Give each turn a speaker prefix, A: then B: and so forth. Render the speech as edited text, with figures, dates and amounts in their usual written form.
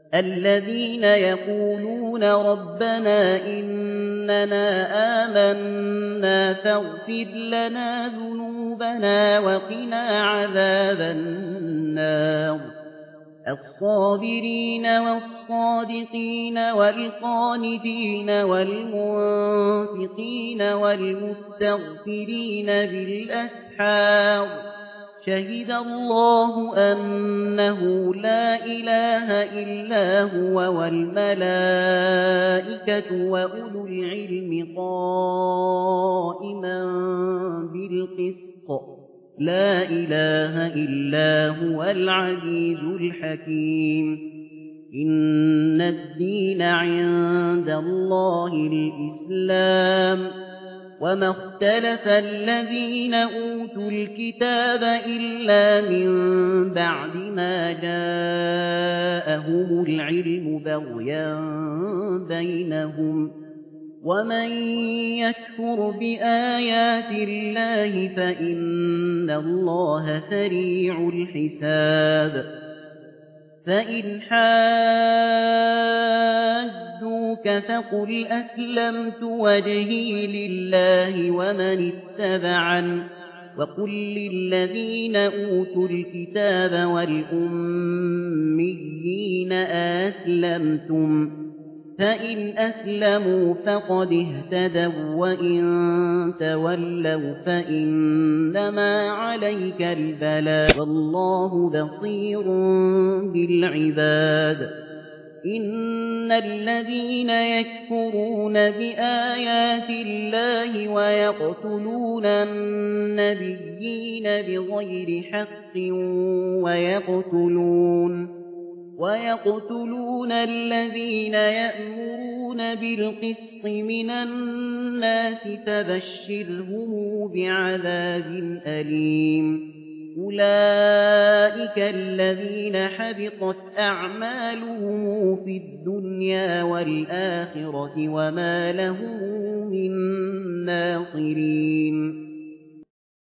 A: الذين يقولون ربنا إننا آمنا فاغفر لنا ذنوبنا وقنا عذاب النار الصابرين والصادقين والقانتين والمنفقين والمستغفرين بالأسحار شهد الله أنه لا إله إلا هو والملائكة وأولو العلم قائما بالقسط لا إله إلا هو العزيز الحكيم إن الدين عند الله الإسلام وما اختلف الذين أوتوا الكتاب إلا من بعد ما جاءهم العلم بغيا بينهم ومن يكفر بآيات الله فإن الله سريع الحساب فإن حاجوك فقل أسلمت وجهي لله ومن اتبعن وقل للذين أوتوا الكتاب والأميين أسلمتم فإن أسلموا فقد اهتدوا وإن تولوا فإنما عليك البلاغ والله بصير بالعباد إن الذين يكفرون بآيات الله ويقتلون النبيين بغير حق ويقتلون الذين يأمرون بالقسط من الناس فبشرهم بعذاب أليم أولئك الذين حبطت أعمالهم في الدنيا والآخرة وما لهم من ناصرين